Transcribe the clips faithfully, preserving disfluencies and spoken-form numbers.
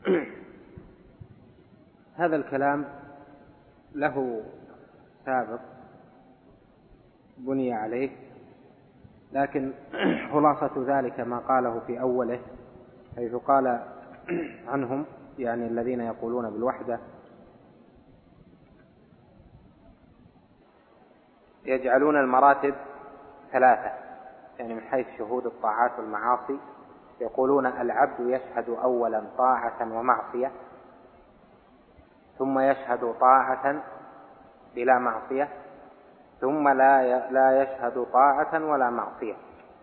هذا الكلام له سابق بني عليه، لكن خلاصة ذلك ما قاله في أوله، حيث قال عنهم يعني الذين يقولون بالوحدة: يجعلون المراتب ثلاثة، يعني من حيث شهود الطاعات والمعاصي، يقولون العبد يشهد أولا طاعة ومعصية، ثم يشهد طاعة بلا معصية، ثم لا لا يشهد طاعة ولا معصية.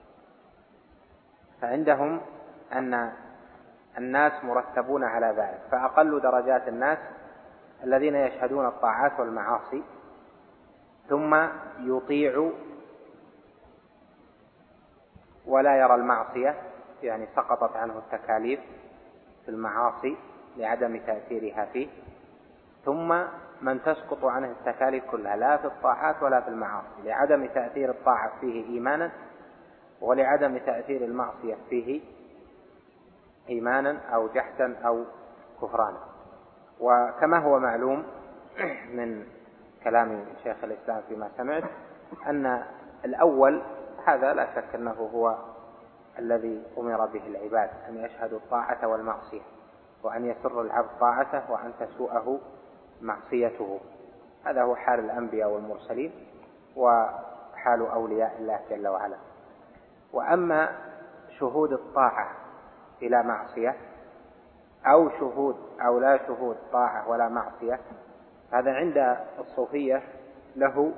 فعندهم أن الناس مرتبون على ذلك، فأقل درجات الناس الذين يشهدون الطاعات والمعاصي ثم يطيع ولا يرى المعصية، يعني سقطت عنه التكاليف في المعاصي لعدم تأثيرها فيه، ثم من تسقط عنه التكاليف كلها لا في الطاعات ولا في المعاصي لعدم تأثير الطاعة فيه إيمانا، ولعدم تأثير المعصية فيه إيمانا أو جحدا أو كفرانا. وكما هو معلوم من كلام شيخ الإسلام فيما سمعت أن الأول هذا لا شك أنه هو الذي أمر به العباد، أن يشهدوا الطاعة والمعصية، وأن يسر العبد طاعته وأن تسوءه معصيته. هذا هو حال الأنبياء والمرسلين وحال أولياء الله جل وعلا. وأما شهود الطاعة بلا معصية أو شهود أو لا شهود طاعة ولا معصية، هذا عند الصوفية له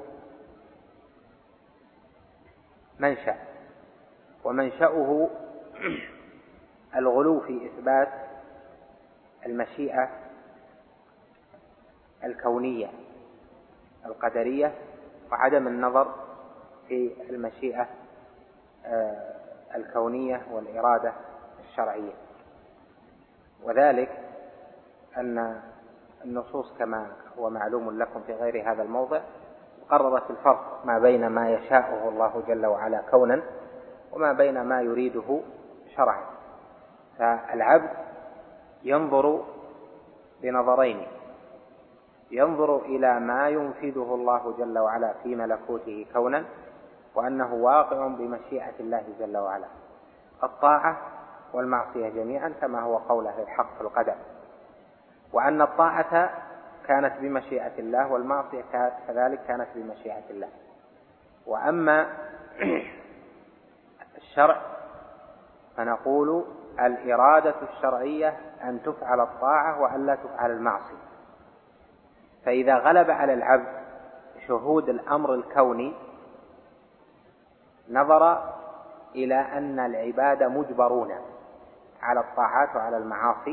منشأ، ومنشأه الغلو في إثبات المشيئة الكونية القدرية، وعدم النظر في المشيئة الكونية والإرادة الشرعية. وذلك أن النصوص كما هو معلوم لكم في غير هذا الموضع قررت الفرق ما بين ما يشاءه الله جل وعلا كونا وما بين ما يريده شرعا. فالعبد ينظر بنظرين: ينظر إلى ما ينفذه الله جل وعلا في ملكوته كونا، وأنه واقع بمشيئة الله جل وعلا، الطاعة والمعصية جميعا كما هو قول أهل الحق في القدر، وأن الطاعة كانت بمشيئة الله والمعصية كذلك كانت بمشيئة الله. وأما الشرع فنقول الإرادة الشرعية أن تفعل الطاعة وأن لا تفعل المعصية. فإذا غلب على العبد شهود الأمر الكوني نظر إلى أن العباد مجبرون على الطاعات وعلى المعاصي،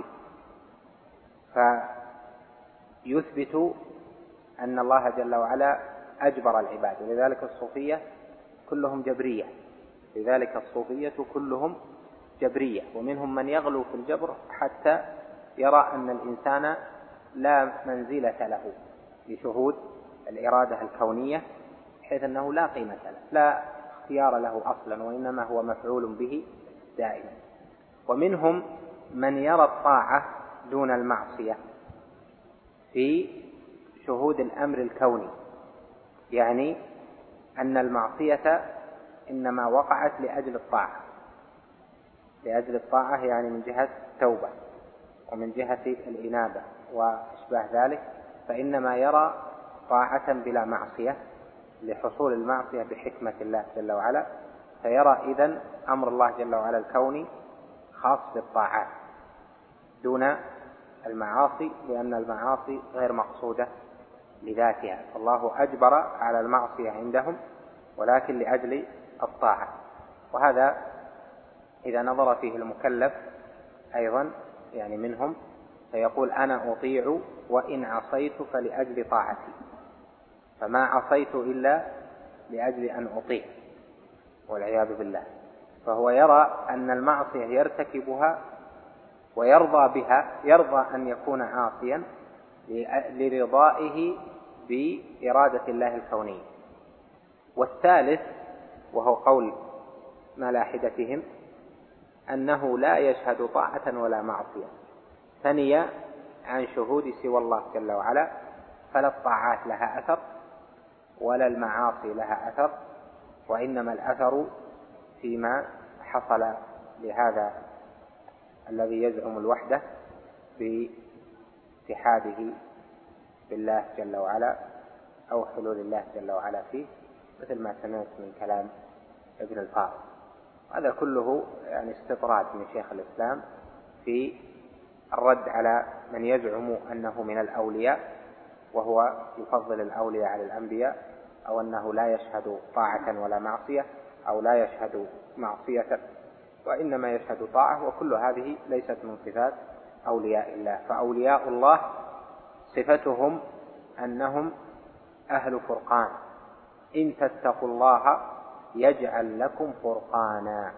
فيثبت أن الله جل وعلا أجبر العباد. ولذلك الصوفية كلهم جبرية، لذلك الصوفية كلهم جبرية، ومنهم من يغلو في الجبر حتى يرى أن الإنسان لا منزلة له لشهود الإرادة الكونية، حيث أنه لا قيمة له، لا اختيار له أصلا، وإنما هو مفعول به دائما. ومنهم من يرى الطاعة دون المعصية في شهود الأمر الكوني، يعني أن المعصية إنما وقعت لأجل الطاعة، لأجل الطاعة يعني من جهة التوبة ومن جهة الإنابة وأشباه ذلك، فإنما يرى طاعة بلا معصية لحصول المعصية بحكمة الله جل وعلا، فيرى إذن أمر الله جل وعلا الكوني خاص بالطاعات دون المعاصي، لأن المعاصي غير مقصودة لذاتها، الله أجبر على المعصية عندهم ولكن لأجل الطاعة. وهذا إذا نظر فيه المكلف أيضا يعني منهم فيقول أنا أطيع وإن عصيت فلأجل طاعتي، فما عصيت إلا لأجل أن أطيع والعياذ بالله. فهو يرى أن المعصية يرتكبها ويرضى بها، يرضى أن يكون عاصيا لرضائه بإرادة الله الكونية. والثالث وهو قول ملاحدتهم أنه لا يشهد طاعة ولا معصية، ثني عن شهود سوى الله جل وعلا، فلا الطاعات لها أثر ولا المعاصي لها أثر، وإنما الأثر فيما حصل لهذا الذي يزعم الوحدة باتحاده بالله جل وعلا أو حلول الله جل وعلا فيه، مثل ما سمعت من كلام ابن الفارض. هذا كله يعني استطراد من شيخ الإسلام في الرد على من يزعم أنه من الأولياء وهو يفضل الأولياء على الأنبياء، أو أنه لا يشهد طاعة ولا معصية، أو لا يشهد معصية وإنما يشهد طاعة، وكل هذه ليست من صفات أولياء الله. فأولياء الله صفتهم أنهم أهل فرقان، إن تتقوا الله يجعل لكم فرقانا.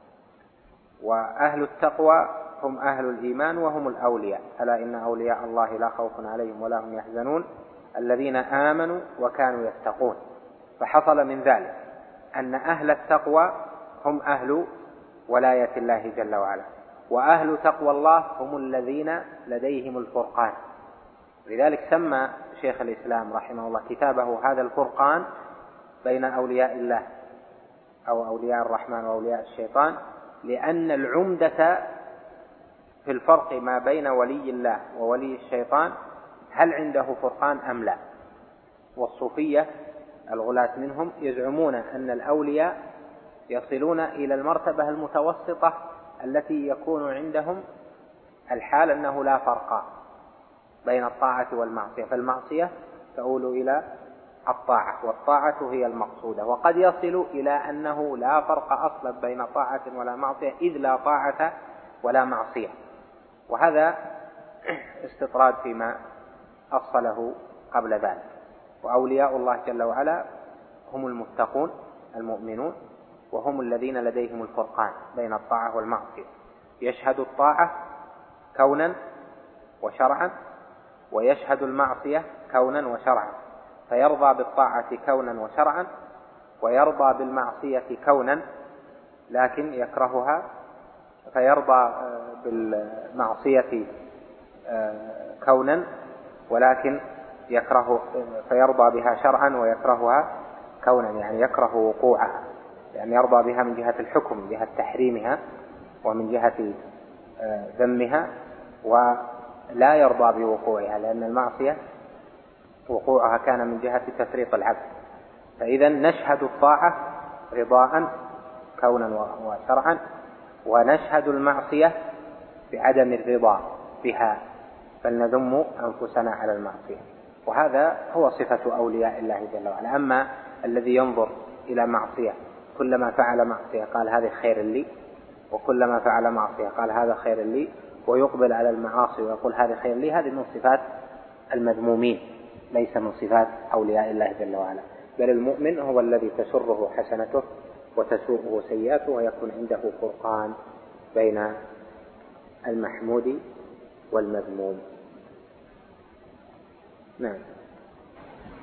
وأهل التقوى هم أهل الإيمان وهم الأولياء، ألا إن أولياء الله لا خوف عليهم ولا هم يحزنون الذين آمنوا وكانوا يتقون. فحصل من ذلك أن أهل التقوى هم أهل ولاية الله جل وعلا، وأهل تقوى الله هم الذين لديهم الفرقان. لذلك سمى شيخ الإسلام رحمه الله كتابه هذا الفرقان بين أولياء الله أو أولياء الرحمن وأولياء الشيطان، لأن العمدة في الفرق ما بين ولي الله وولي الشيطان هل عنده فرقان أم لا. والصوفية الغلاة منهم يزعمون أن الأولياء يصلون إلى المرتبة المتوسطة التي يكون عندهم الحال أنه لا فرق بين الطاعة والمعصية، فالمعصية تؤول إلى الطاعة والطاعة هي المقصودة، وقد يصل إلى أنه لا فرق أصلا بين طاعة ولا معصية إذ لا طاعة ولا معصية. وهذا استطراد فيما أصله قبل ذلك. وأولياء الله جل وعلا هم المتقون المؤمنون، وهم الذين لديهم الفرقان بين الطاعة والمعصية، يشهد الطاعة كونا وشرعا، ويشهد المعصية كونا وشرعا، فيرضى بالطاعة كونا وشرعا، ويرضى بالمعصية كونا لكن يكرهها، فيرضى بالمعصية كونا ولكن يكره، فيرضى بها شرعا ويكرهها كونا، يعني يكره وقوعها، يعني يرضى بها من جهة الحكم من جهة تحريمها ومن جهة ذمها، ولا يرضى بوقوعها لأن المعصية وقوعها كان من جهة تفريط العبد. فإذا نشهد الطاعة رضاء كونا وشرعا، ونشهد المعصية بعدم الرضا بها، فلنذم أنفسنا على المعصية. وهذا هو صفة أولياء الله جل وعلا. أما الذي ينظر إلى معصية كلما فعل معصية قال هذا خير لي، وكلما فعل معصية قال هذا خير لي، ويقبل على المعاصي ويقول هذا خير لي، هذه من صفات المذمومين، ليس من صفات أولياء الله جل وعلا. بل المؤمن هو الذي تسره حسنته وتسوءه سيئاته، ويكون عنده فرقان بين المحمود والمذموم. نعم.